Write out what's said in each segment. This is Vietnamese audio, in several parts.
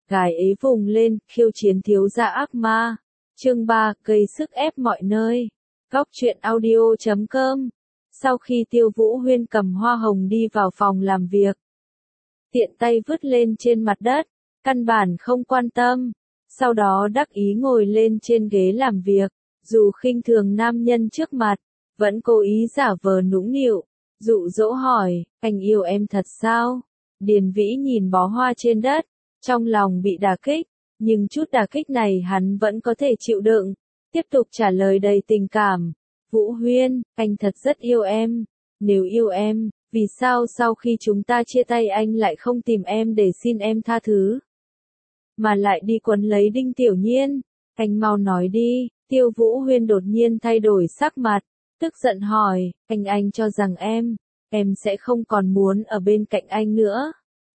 gái ấy vùng lên, khiêu chiến thiếu gia ác ma. Chương 3, gây sức ép mọi nơi. Góc truyện audio.com. Sau khi Tiêu Vũ Huyên cầm hoa hồng đi vào phòng làm việc, tiện tay vứt lên trên mặt đất, căn bản không quan tâm. Sau đó đắc ý ngồi lên trên ghế làm việc, dù khinh thường nam nhân trước mặt, vẫn cố ý giả vờ nũng nịu, dụ dỗ hỏi, anh yêu em thật sao? Điền Vĩ nhìn bó hoa trên đất, trong lòng bị đả kích, nhưng chút đả kích này hắn vẫn có thể chịu đựng, tiếp tục trả lời đầy tình cảm. Vũ Huyên, anh thật rất yêu em, nếu yêu em, vì sao sau khi chúng ta chia tay anh lại không tìm em để xin em tha thứ, mà lại đi quấn lấy Đinh Tiểu Nhiên? Anh mau nói đi. Tiêu Vũ Huyên đột nhiên thay đổi sắc mặt, tức giận hỏi, anh cho rằng em sẽ không còn muốn ở bên cạnh anh nữa.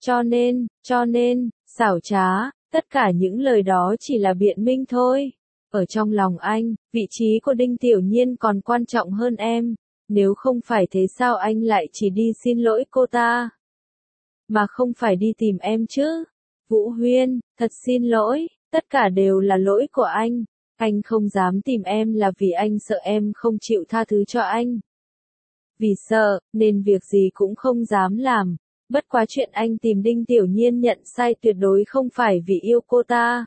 Cho nên, xảo trá, tất cả những lời đó chỉ là biện minh thôi. Ở trong lòng anh, vị trí của Đinh Tiểu Nhiên còn quan trọng hơn em, nếu không phải thế sao anh lại chỉ đi xin lỗi cô ta, mà không phải đi tìm em chứ? Vũ Huyên, thật xin lỗi, tất cả đều là lỗi của anh. Anh không dám tìm em là vì anh sợ em không chịu tha thứ cho anh. Vì sợ, nên việc gì cũng không dám làm. Bất quá chuyện anh tìm Đinh Tiểu Nhiên nhận sai tuyệt đối không phải vì yêu cô ta.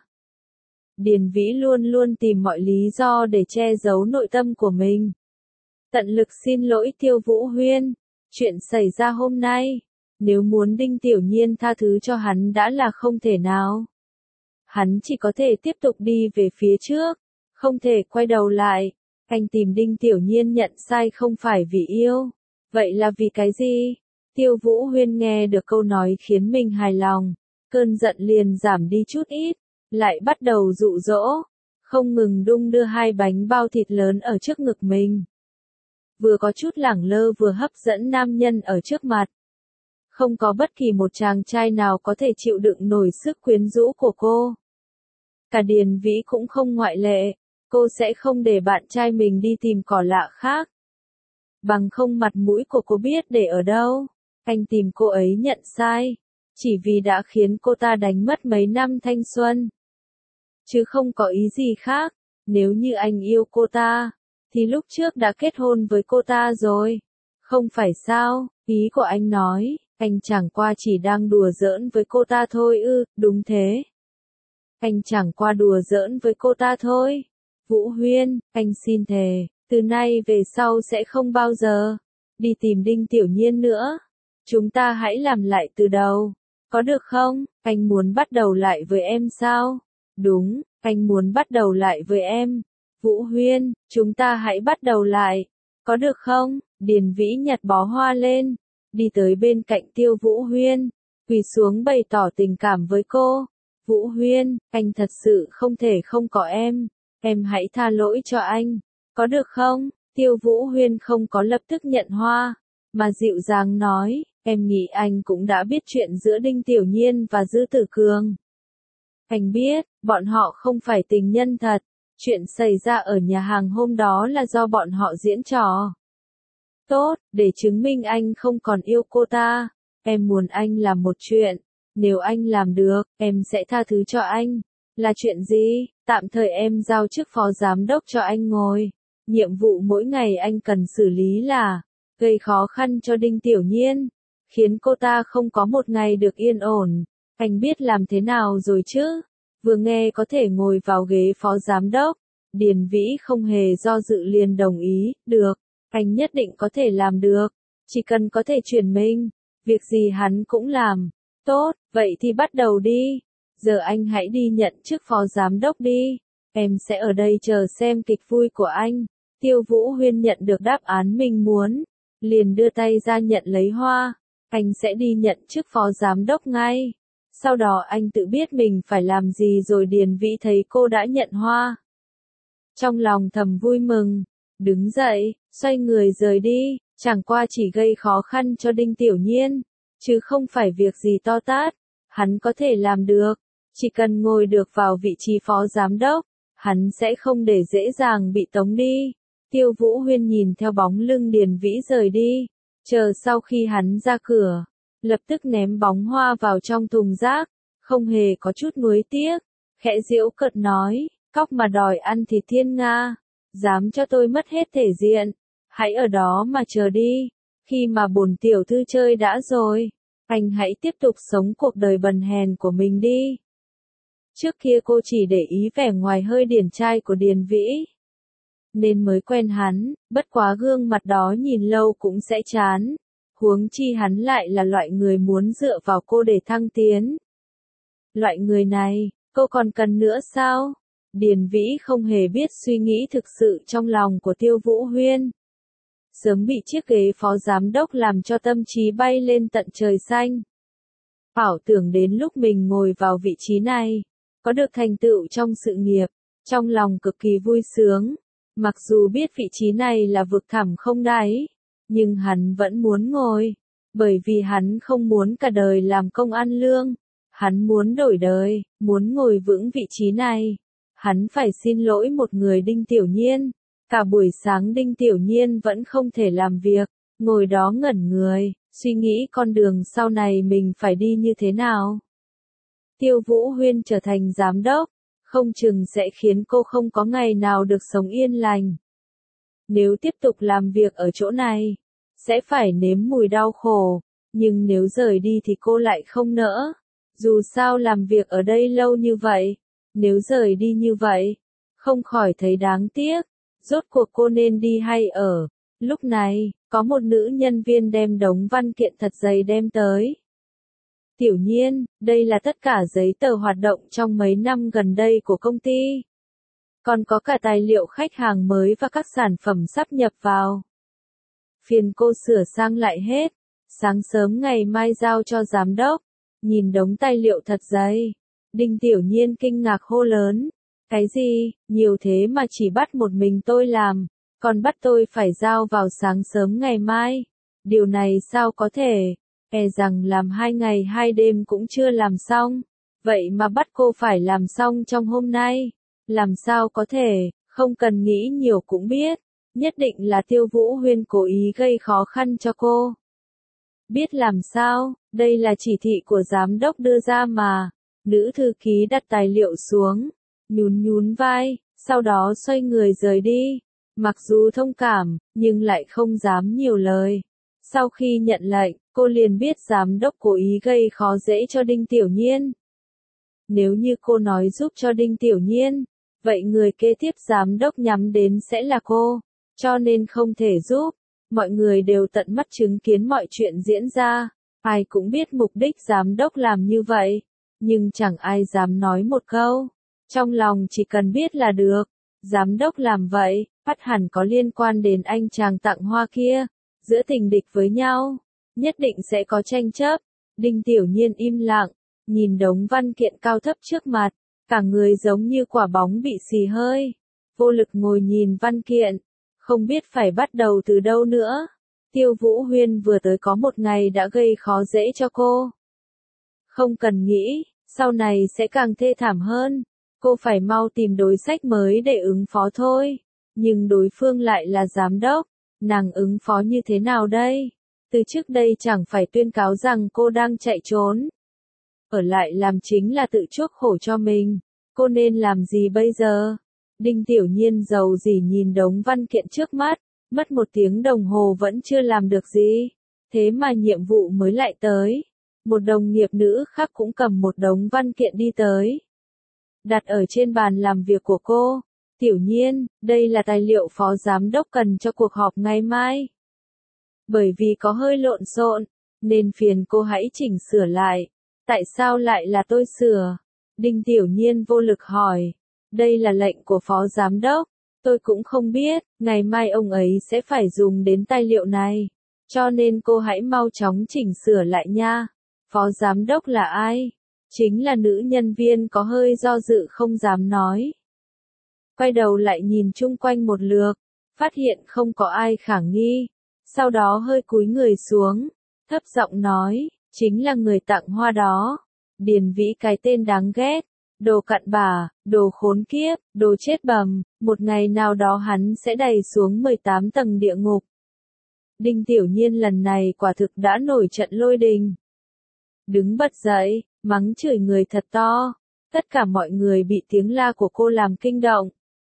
Điền Vĩ luôn luôn tìm mọi lý do để che giấu nội tâm của mình. Tận lực xin lỗi Tiêu Vũ Huyên. Chuyện xảy ra hôm nay, nếu muốn Đinh Tiểu Nhiên tha thứ cho hắn đã là không thể nào. Hắn chỉ có thể tiếp tục đi về phía trước, không thể quay đầu lại. Anh tìm Đinh Tiểu Nhiên nhận sai không phải vì yêu, vậy là vì cái gì? Tiêu Vũ Huyên nghe được câu nói khiến mình hài lòng, cơn giận liền giảm đi chút ít, lại bắt đầu dụ dỗ, không ngừng đung đưa hai bánh bao thịt lớn ở trước ngực mình. Vừa có chút lẳng lơ vừa hấp dẫn nam nhân ở trước mặt. Không có bất kỳ một chàng trai nào có thể chịu đựng nổi sức quyến rũ của cô. Cả Điền Vĩ cũng không ngoại lệ, cô sẽ không để bạn trai mình đi tìm cỏ lạ khác. Bằng không mặt mũi của cô biết để ở đâu. Anh tìm cô ấy nhận sai, chỉ vì đã khiến cô ta đánh mất mấy năm thanh xuân. Chứ không có ý gì khác, nếu như anh yêu cô ta, thì lúc trước đã kết hôn với cô ta rồi. Không phải sao, ý của anh nói, anh chẳng qua chỉ đang đùa giỡn với cô ta thôi ư? Đúng thế. Anh chẳng qua đùa giỡn với cô ta thôi. Vũ Huyên, anh xin thề, từ nay về sau sẽ không bao giờ đi tìm Đinh Tiểu Nhiên nữa. Chúng ta hãy làm lại từ đầu, có được không? Anh muốn bắt đầu lại với em sao? Đúng, anh muốn bắt đầu lại với em. Vũ Huyên, chúng ta hãy bắt đầu lại, có được không? Điền Vĩ nhặt bó hoa lên, đi tới bên cạnh Tiêu Vũ Huyên, quỳ xuống bày tỏ tình cảm với cô. Vũ Huyên, anh thật sự không thể không có em hãy tha lỗi cho anh, có được không? Tiêu Vũ Huyên không có lập tức nhận hoa, mà dịu dàng nói, em nghĩ anh cũng đã biết chuyện giữa Đinh Tiểu Nhiên và Dư Tử Cường. Anh biết, bọn họ không phải tình nhân thật, chuyện xảy ra ở nhà hàng hôm đó là do bọn họ diễn trò. Tốt, để chứng minh anh không còn yêu cô ta, em muốn anh làm một chuyện, nếu anh làm được, em sẽ tha thứ cho anh. Là chuyện gì? Tạm thời em giao chức phó giám đốc cho anh ngồi. Nhiệm vụ mỗi ngày anh cần xử lý là gây khó khăn cho Đinh Tiểu Nhiên, khiến cô ta không có một ngày được yên ổn. Anh biết làm thế nào rồi chứ? Vừa nghe có thể ngồi vào ghế phó giám đốc, Điền Vĩ không hề do dự liền đồng ý, được, anh nhất định có thể làm được, chỉ cần có thể chuyển mình, việc gì hắn cũng làm. Tốt, vậy thì bắt đầu đi. Giờ anh hãy đi nhận chức phó giám đốc đi. Em sẽ ở đây chờ xem kịch vui của anh. Tiêu Vũ Huyên nhận được đáp án mình muốn, liền đưa tay ra nhận lấy hoa. Anh sẽ đi nhận chức phó giám đốc ngay. Sau đó anh tự biết mình phải làm gì rồi. Điền Vĩ thấy cô đã nhận hoa, trong lòng thầm vui mừng, đứng dậy, xoay người rời đi, chẳng qua chỉ gây khó khăn cho Đinh Tiểu Nhiên, chứ không phải việc gì to tát, hắn có thể làm được, chỉ cần ngồi được vào vị trí phó giám đốc, hắn sẽ không để dễ dàng bị tống đi. Tiêu Vũ Huyên nhìn theo bóng lưng Điền Vĩ rời đi, chờ sau khi hắn ra cửa, lập tức ném bóng hoa vào trong thùng rác, không hề có chút nuối tiếc, khẽ giễu cợt nói, cóc mà đòi ăn thì thiên nga, dám cho tôi mất hết thể diện, hãy ở đó mà chờ đi, khi mà bổn tiểu thư chơi đã rồi, anh hãy tiếp tục sống cuộc đời bần hèn của mình đi. Trước kia cô chỉ để ý vẻ ngoài hơi điển trai của Điền Vĩ, nên mới quen hắn, bất quá gương mặt đó nhìn lâu cũng sẽ chán, huống chi hắn lại là loại người muốn dựa vào cô để thăng tiến. Loại người này, cô còn cần nữa sao? Điền Vĩ không hề biết suy nghĩ thực sự trong lòng của Tiêu Vũ Huyên. Sớm bị chiếc ghế phó giám đốc làm cho tâm trí bay lên tận trời xanh. Ảo tưởng đến lúc mình ngồi vào vị trí này, có được thành tựu trong sự nghiệp, trong lòng cực kỳ vui sướng. Mặc dù biết vị trí này là vực thẳm không đáy, nhưng hắn vẫn muốn ngồi, bởi vì hắn không muốn cả đời làm công ăn lương. Hắn muốn đổi đời, muốn ngồi vững vị trí này. Hắn phải xin lỗi một người Đinh Tiểu Nhiên. Cả buổi sáng Đinh Tiểu Nhiên vẫn không thể làm việc, ngồi đó ngẩn người, suy nghĩ con đường sau này mình phải đi như thế nào. Tiêu Vũ Huyên trở thành giám đốc, không chừng sẽ khiến cô không có ngày nào được sống yên lành. Nếu tiếp tục làm việc ở chỗ này, sẽ phải nếm mùi đau khổ, nhưng nếu rời đi thì cô lại không nỡ. Dù sao làm việc ở đây lâu như vậy, nếu rời đi như vậy, không khỏi thấy đáng tiếc. Rốt cuộc cô nên đi hay ở. Lúc này, có một nữ nhân viên đem đống văn kiện thật dày đem tới. Tiểu Nhiên, đây là tất cả giấy tờ hoạt động trong mấy năm gần đây của công ty. Còn có cả tài liệu khách hàng mới và các sản phẩm sắp nhập vào. Phiền cô sửa sang lại hết. Sáng sớm ngày mai giao cho giám đốc. Nhìn đống tài liệu thật dày. Đinh Tiểu Nhiên kinh ngạc hô lớn. Cái gì, nhiều thế mà chỉ bắt một mình tôi làm, còn bắt tôi phải giao vào sáng sớm ngày mai. Điều này sao có thể, e rằng làm 2 ngày 2 đêm cũng chưa làm xong, vậy mà bắt cô phải làm xong trong hôm nay. Làm sao có thể, không cần nghĩ nhiều cũng biết, nhất định là Tiêu Vũ Huyên cố ý gây khó khăn cho cô. Biết làm sao, đây là chỉ thị của giám đốc đưa ra mà. Nữ thư ký đặt tài liệu xuống, nhún vai, sau đó xoay người rời đi. Mặc dù thông cảm, nhưng lại không dám nhiều lời. Sau khi nhận lệnh, cô liền biết giám đốc cố ý gây khó dễ cho Đinh Tiểu Nhiên. Nếu như cô nói giúp cho Đinh Tiểu Nhiên, vậy người kế tiếp giám đốc nhắm đến sẽ là cô, cho nên không thể giúp. Mọi người đều tận mắt chứng kiến mọi chuyện diễn ra, ai cũng biết mục đích giám đốc làm như vậy, nhưng chẳng ai dám nói một câu. Trong lòng chỉ cần biết là được, giám đốc làm vậy, bắt hẳn có liên quan đến anh chàng tặng hoa kia, giữa tình địch với nhau, nhất định sẽ có tranh chấp. Đinh Tiểu Nhiên im lặng, nhìn đống văn kiện cao thấp trước mặt, cả người giống như quả bóng bị xì hơi, vô lực ngồi nhìn văn kiện, không biết phải bắt đầu từ đâu nữa. Tiêu Vũ Huyên vừa tới có một ngày đã gây khó dễ cho cô. Không cần nghĩ, sau này sẽ càng thê thảm hơn. Cô phải mau tìm đối sách mới để ứng phó thôi. Nhưng đối phương lại là giám đốc, nàng ứng phó như thế nào đây? Từ trước đây chẳng phải tuyên cáo rằng cô đang chạy trốn. Ở lại làm chính là tự chuốc khổ cho mình. Cô nên làm gì bây giờ? Đinh Tiểu Nhiên giàu dỉ nhìn đống văn kiện trước mắt, mất 1 tiếng đồng hồ vẫn chưa làm được gì. Thế mà nhiệm vụ mới lại tới. Một đồng nghiệp nữ khác cũng cầm một đống văn kiện đi tới. Đặt ở trên bàn làm việc của cô. Tiểu Nhiên, đây là tài liệu phó giám đốc cần cho cuộc họp ngày mai. Bởi vì có hơi lộn xộn, nên phiền cô hãy chỉnh sửa lại. Tại sao lại là tôi sửa? Đinh Tiểu Nhiên vô lực hỏi. Đây là lệnh của phó giám đốc. Tôi cũng không biết, ngày mai ông ấy sẽ phải dùng đến tài liệu này. Cho nên cô hãy mau chóng chỉnh sửa lại nha. Phó giám đốc là ai? Chính là nữ nhân viên có hơi do dự không dám nói. Quay đầu lại nhìn chung quanh một lượt, phát hiện không có ai khả nghi. Sau đó hơi cúi người xuống, thấp giọng nói, chính là người tặng hoa đó. Điền Vĩ cái tên đáng ghét, đồ cặn bã, đồ khốn kiếp, đồ chết bầm, một ngày nào đó hắn sẽ đày xuống 18 tầng địa ngục. Đinh Tiểu Nhiên lần này quả thực đã nổi trận lôi đình. Đứng bật dậy, mắng chửi người thật to. Tất cả mọi người bị tiếng la của cô làm kinh động.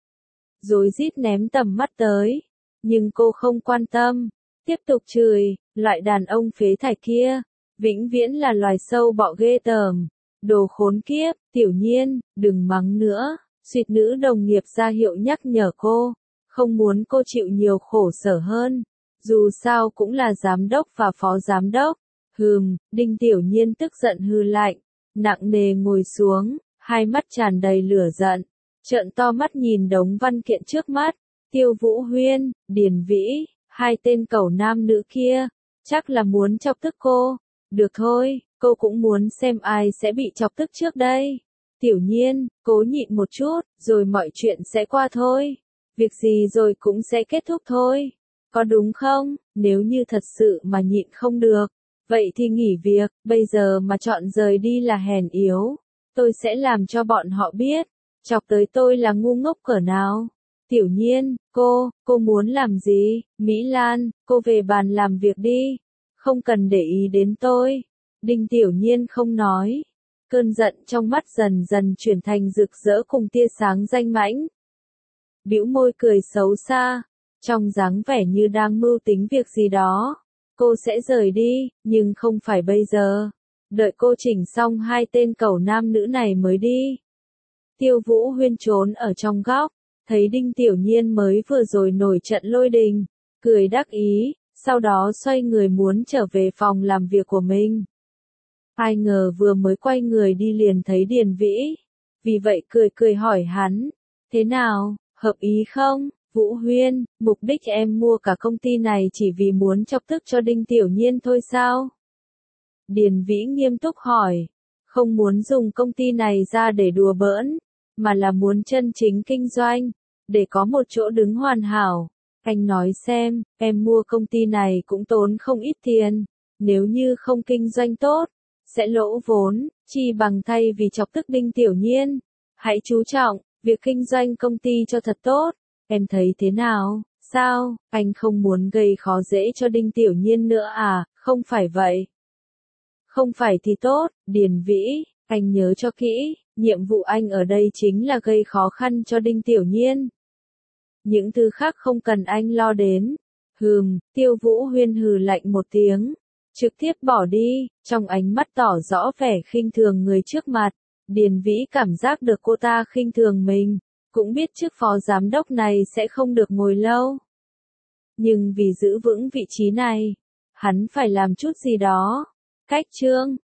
Rối rít ném tầm mắt tới. Nhưng cô không quan tâm. Tiếp tục chửi, loại đàn ông phế thải kia. Vĩnh viễn là loài sâu bọ ghê tởm. Đồ khốn kiếp, Tiểu Nhiên, đừng mắng nữa. Suýt nữ đồng nghiệp ra hiệu nhắc nhở cô. Không muốn cô chịu nhiều khổ sở hơn. Dù sao cũng là giám đốc và phó giám đốc. Đinh Tiểu Nhiên tức giận hừ lạnh. Nặng nề ngồi xuống, hai mắt tràn đầy lửa giận. Trợn to mắt nhìn đống văn kiện trước mắt. Tiêu Vũ Huyên, Điền Vĩ, hai tên cẩu nam nữ kia. Chắc là muốn chọc tức cô. Được thôi, cô cũng muốn xem ai sẽ bị chọc tức trước đây. Tiểu Nhiên, cố nhịn một chút, rồi mọi chuyện sẽ qua thôi. Việc gì rồi cũng sẽ kết thúc thôi. Có đúng không? Nếu như thật sự mà nhịn không được, vậy thì nghỉ việc, bây giờ mà chọn rời đi là hèn yếu. Tôi sẽ làm cho bọn họ biết, chọc tới tôi là ngu ngốc cỡ nào. Tiểu Nhiên, cô muốn làm gì? Mỹ Lan, cô về bàn làm việc đi. Không cần để ý đến tôi. Đinh Tiểu Nhiên không nói. Cơn giận trong mắt dần dần chuyển thành rực rỡ cùng tia sáng danh mãnh. Bĩu môi cười xấu xa, trong dáng vẻ như đang mưu tính việc gì đó. Cô sẽ rời đi, nhưng không phải bây giờ. Đợi cô chỉnh xong hai tên cẩu nam nữ này mới đi. Tiêu Vũ Huyên trốn ở trong góc, thấy Đinh Tiểu Nhiên mới vừa rồi nổi trận lôi đình, cười đắc ý, sau đó xoay người muốn trở về phòng làm việc của mình. Ai ngờ vừa mới quay người đi liền thấy Điền Vĩ, vì vậy cười cười hỏi hắn, thế nào, hợp ý không? Vũ Huyên, mục đích em mua cả công ty này chỉ vì muốn chọc tức cho Đinh Tiểu Nhiên thôi sao? Điền Vĩ nghiêm túc hỏi, không muốn dùng công ty này ra để đùa bỡn, mà là muốn chân chính kinh doanh, để có một chỗ đứng hoàn hảo. Anh nói xem, em mua công ty này cũng tốn không ít tiền, nếu như không kinh doanh tốt, sẽ lỗ vốn, chi bằng thay vì chọc tức Đinh Tiểu Nhiên. Hãy chú trọng, việc kinh doanh công ty cho thật tốt, em thấy thế nào? Sao, anh không muốn gây khó dễ cho Đinh Tiểu Nhiên nữa à? Không phải vậy. Không phải thì tốt, Điền Vĩ, anh nhớ cho kỹ, nhiệm vụ anh ở đây chính là gây khó khăn cho Đinh Tiểu Nhiên. Những thứ khác không cần anh lo đến. Tiêu Vũ Huyên hừ lạnh một tiếng, trực tiếp bỏ đi, trong ánh mắt tỏ rõ vẻ khinh thường người trước mặt. Điền Vĩ cảm giác được cô ta khinh thường mình, cũng biết chức phó giám đốc này sẽ không được ngồi lâu. Nhưng vì giữ vững vị trí này, hắn phải làm chút gì đó. Cách chương